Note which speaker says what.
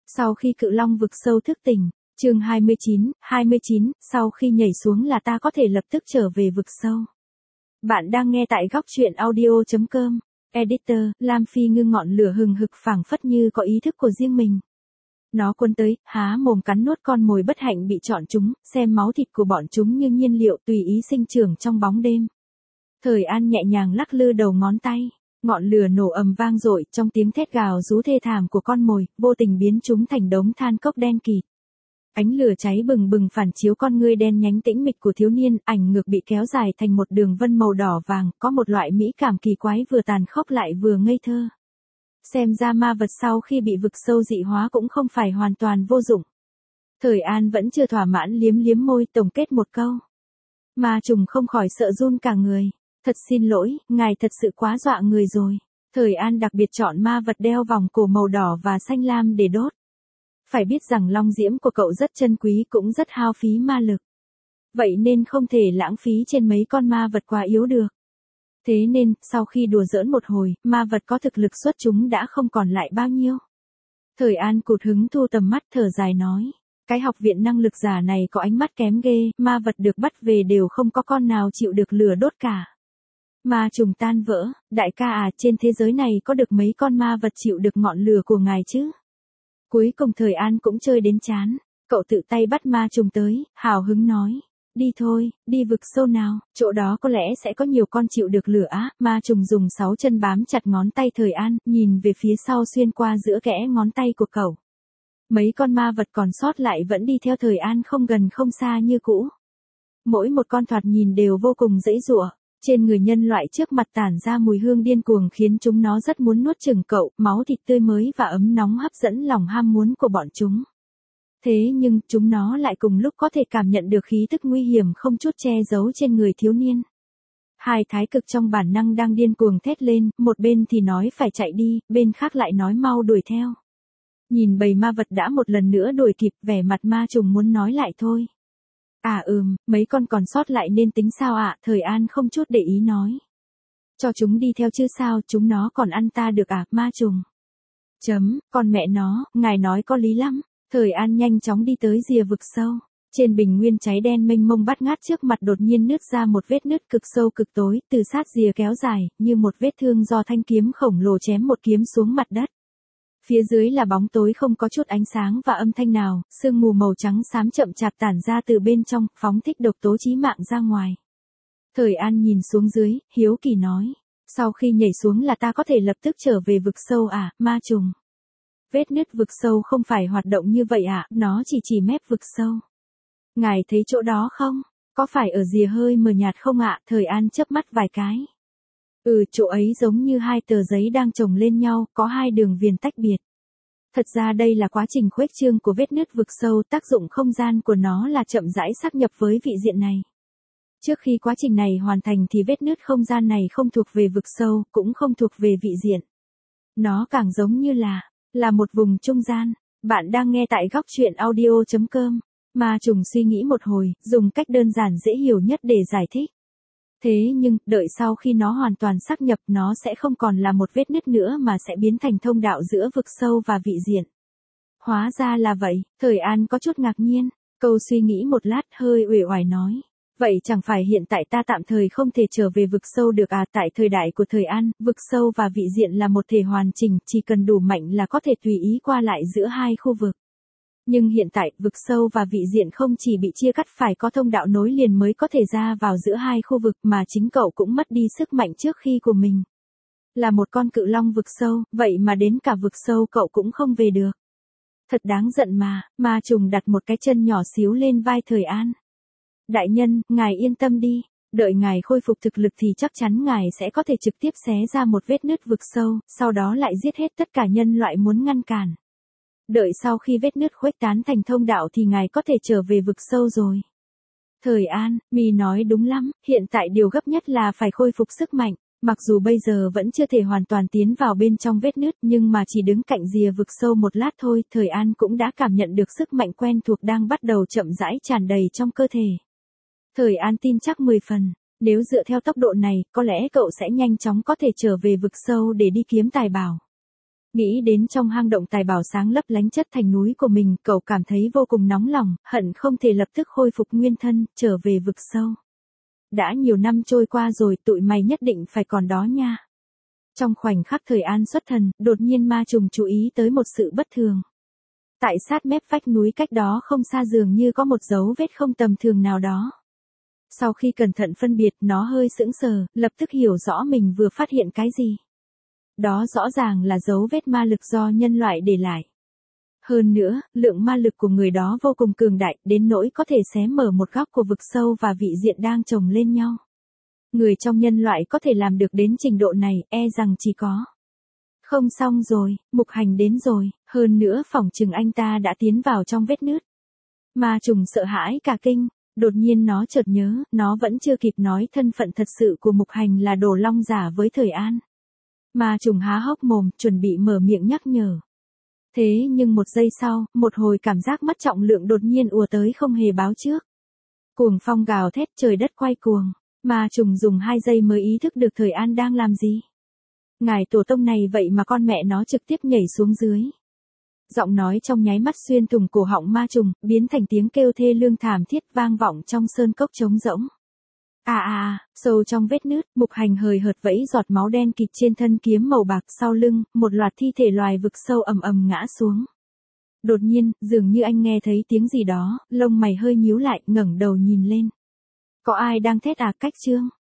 Speaker 1: Sau khi cự long vực sâu thức tỉnh, chương 29, sau khi nhảy xuống là ta có thể lập tức trở về vực sâu. Bạn đang nghe tại góc truyện audio.com. Editor, Lam Phi ngưng ngọn lửa hừng hực phảng phất như có ý thức của riêng mình. Nó cuốn tới, há mồm cắn nuốt con mồi bất hạnh bị chọn chúng, xem máu thịt của bọn chúng như nhiên liệu tùy ý sinh trưởng trong bóng đêm. Thời An nhẹ nhàng lắc lư đầu ngón tay, ngọn lửa nổ ầm vang dội trong tiếng thét gào rú thê thảm của con mồi, vô tình biến chúng thành đống than cốc đen kịt. Ánh lửa cháy bừng bừng phản chiếu con ngươi đen nhánh tĩnh mịch của thiếu niên, ảnh ngược bị kéo dài thành một đường vân màu đỏ vàng, có một loại mỹ cảm kỳ quái vừa tàn khốc lại vừa ngây thơ. Xem ra ma vật sau khi bị vực sâu dị hóa cũng không phải hoàn toàn vô dụng. Thời An vẫn chưa thỏa mãn liếm liếm môi tổng kết một câu. Ma trùng không khỏi sợ run cả người. Thật xin lỗi, ngài thật sự quá dọa người rồi. Thời An đặc biệt chọn ma vật đeo vòng cổ màu đỏ và xanh lam để đốt. Phải biết rằng long diễm của cậu rất chân quý cũng rất hao phí ma lực. Vậy nên không thể lãng phí trên mấy con ma vật quá yếu được. Thế nên, sau khi đùa giỡn một hồi, ma vật có thực lực xuất chúng đã không còn lại bao nhiêu. Thời An cụt hứng thu tầm mắt thở dài nói. Cái học viện năng lực giả này có ánh mắt kém ghê, ma vật được bắt về đều không có con nào chịu được lửa đốt cả. Ma trùng tan vỡ, đại ca à, trên thế giới này có được mấy con ma vật chịu được ngọn lửa của ngài chứ? Cuối cùng Thời An cũng chơi đến chán, cậu tự tay bắt ma trùng tới, hào hứng nói. Đi thôi, đi vực sâu nào, chỗ đó có lẽ sẽ có nhiều con chịu được lửa á. Ma trùng dùng 6 chân bám chặt ngón tay Thời An, nhìn về phía sau xuyên qua giữa kẽ ngón tay của cậu. Mấy con ma vật còn sót lại vẫn đi theo Thời An không gần không xa như cũ. Mỗi một con thoạt nhìn đều vô cùng dễ dụa. Trên người nhân loại trước mặt tản ra mùi hương điên cuồng khiến chúng nó rất muốn nuốt chửng cậu, máu thịt tươi mới và ấm nóng hấp dẫn lòng ham muốn của bọn chúng. Thế nhưng, chúng nó lại cùng lúc có thể cảm nhận được khí tức nguy hiểm không chút che giấu trên người thiếu niên. Hai thái cực trong bản năng đang điên cuồng thét lên, một bên thì nói phải chạy đi, bên khác lại nói mau đuổi theo. Nhìn bầy ma vật đã một lần nữa đuổi kịp, vẻ mặt ma trùng muốn nói lại thôi. Mấy con còn sót lại nên tính sao ạ? Thời An không chút để ý nói. Cho chúng đi theo chứ sao, chúng nó còn ăn ta được à, ma trùng. Con mẹ nó, ngài nói có lý lắm. Thời An nhanh chóng đi tới rìa vực sâu. Trên bình nguyên cháy đen mênh mông bát ngát trước mặt đột nhiên nứt ra một vết nứt cực sâu cực tối, từ sát rìa kéo dài, như một vết thương do thanh kiếm khổng lồ chém một kiếm xuống mặt đất. Phía dưới là bóng tối không có chút ánh sáng và âm thanh nào, sương mù màu trắng xám chậm chạp tản ra từ bên trong, phóng thích độc tố chí mạng ra ngoài. Thời An nhìn xuống dưới, hiếu kỳ nói. Sau khi nhảy xuống là ta có thể lập tức trở về vực sâu à, ma trùng. Vết nứt vực sâu không phải hoạt động như vậy à, nó chỉ mép vực sâu. Ngài thấy chỗ đó không? Có phải ở rìa hơi mờ nhạt không ạ? Thời An chớp mắt vài cái. Chỗ ấy giống như hai tờ giấy đang chồng lên nhau, có hai đường viền tách biệt. Thật ra đây là quá trình khuếch trương của vết nứt vực sâu, tác dụng không gian của nó là chậm rãi sáp nhập với vị diện này. Trước khi quá trình này hoàn thành thì vết nứt không gian này không thuộc về vực sâu, cũng không thuộc về vị diện. Nó càng giống như là một vùng trung gian. Bạn đang nghe tại góc truyện audio.com. Ma trùng suy nghĩ một hồi, dùng cách đơn giản dễ hiểu nhất để giải thích. Thế nhưng, đợi sau khi nó hoàn toàn sáp nhập nó sẽ không còn là một vết nứt nữa mà sẽ biến thành thông đạo giữa vực sâu và vị diện. Hóa ra là vậy, Thời An có chút ngạc nhiên, câu suy nghĩ một lát hơi uể oải nói. Vậy chẳng phải hiện tại ta tạm thời không thể trở về vực sâu được à? Tại thời đại của Thời An, vực sâu và vị diện là một thể hoàn chỉnh, chỉ cần đủ mạnh là có thể tùy ý qua lại giữa hai khu vực. Nhưng hiện tại, vực sâu và vị diện không chỉ bị chia cắt phải có thông đạo nối liền mới có thể ra vào giữa hai khu vực mà chính cậu cũng mất đi sức mạnh trước khi của mình. Là một con cự long vực sâu, vậy mà đến cả vực sâu cậu cũng không về được. Thật đáng giận mà, ma trùng đặt một cái chân nhỏ xíu lên vai Thời An. Đại nhân, ngài yên tâm đi, đợi ngài khôi phục thực lực thì chắc chắn ngài sẽ có thể trực tiếp xé ra một vết nứt vực sâu, sau đó lại giết hết tất cả nhân loại muốn ngăn cản. Đợi sau khi vết nứt khuếch tán thành thông đạo thì ngài có thể trở về vực sâu rồi. Thời An, mi nói đúng lắm, hiện tại điều gấp nhất là phải khôi phục sức mạnh. Mặc dù bây giờ vẫn chưa thể hoàn toàn tiến vào bên trong vết nứt nhưng mà chỉ đứng cạnh rìa vực sâu một lát thôi, Thời An cũng đã cảm nhận được sức mạnh quen thuộc đang bắt đầu chậm rãi tràn đầy trong cơ thể. Thời An tin chắc 10 phần, nếu dựa theo tốc độ này, có lẽ cậu sẽ nhanh chóng có thể trở về vực sâu để đi kiếm tài bảo. Nghĩ đến trong hang động tài bảo sáng lấp lánh chất thành núi của mình, cậu cảm thấy vô cùng nóng lòng, hận không thể lập tức khôi phục nguyên thân, trở về vực sâu. Đã nhiều năm trôi qua rồi, tụi mày nhất định phải còn đó nha. Trong khoảnh khắc Thời An xuất thần, đột nhiên ma trùng chú ý tới một sự bất thường. Tại sát mép vách núi cách đó không xa dường như có một dấu vết không tầm thường nào đó. Sau khi cẩn thận phân biệt, nó hơi sững sờ, lập tức hiểu rõ mình vừa phát hiện cái gì. Đó rõ ràng là dấu vết ma lực do nhân loại để lại. Hơn nữa, lượng ma lực của người đó vô cùng cường đại, đến nỗi có thể xé mở một góc của vực sâu và vị diện đang chồng lên nhau. Người trong nhân loại có thể làm được đến trình độ này, e rằng chỉ có. Không xong rồi, Mục Hành đến rồi, hơn nữa phỏng chừng anh ta đã tiến vào trong vết nứt. Ma trùng sợ hãi cả kinh, đột nhiên nó chợt nhớ, nó vẫn chưa kịp nói thân phận thật sự của Mục Hành là Đồ Long giả với Thời An. Ma trùng há hốc mồm, chuẩn bị mở miệng nhắc nhở. Thế nhưng một giây sau, một hồi cảm giác mất trọng lượng đột nhiên ùa tới không hề báo trước. Cuồng phong gào thét, trời đất quay cuồng. Ma trùng dùng 2 giây mới ý thức được Thời An đang làm gì. Ngài tổ tông này vậy mà con mẹ nó trực tiếp nhảy xuống dưới. Giọng nói trong nháy mắt xuyên thủng cổ họng ma trùng, biến thành tiếng kêu thê lương thảm thiết vang vọng trong sơn cốc trống rỗng. Sâu trong vết nứt, Mục Hành hời hợt vẫy giọt máu đen kịt trên thân kiếm màu bạc sau lưng, một loạt thi thể loài vực sâu ầm ầm ngã xuống. Đột nhiên, dường như anh nghe thấy tiếng gì đó, lông mày hơi nhíu lại, ngẩng đầu nhìn lên. Có ai đang thét à? Cách Trương.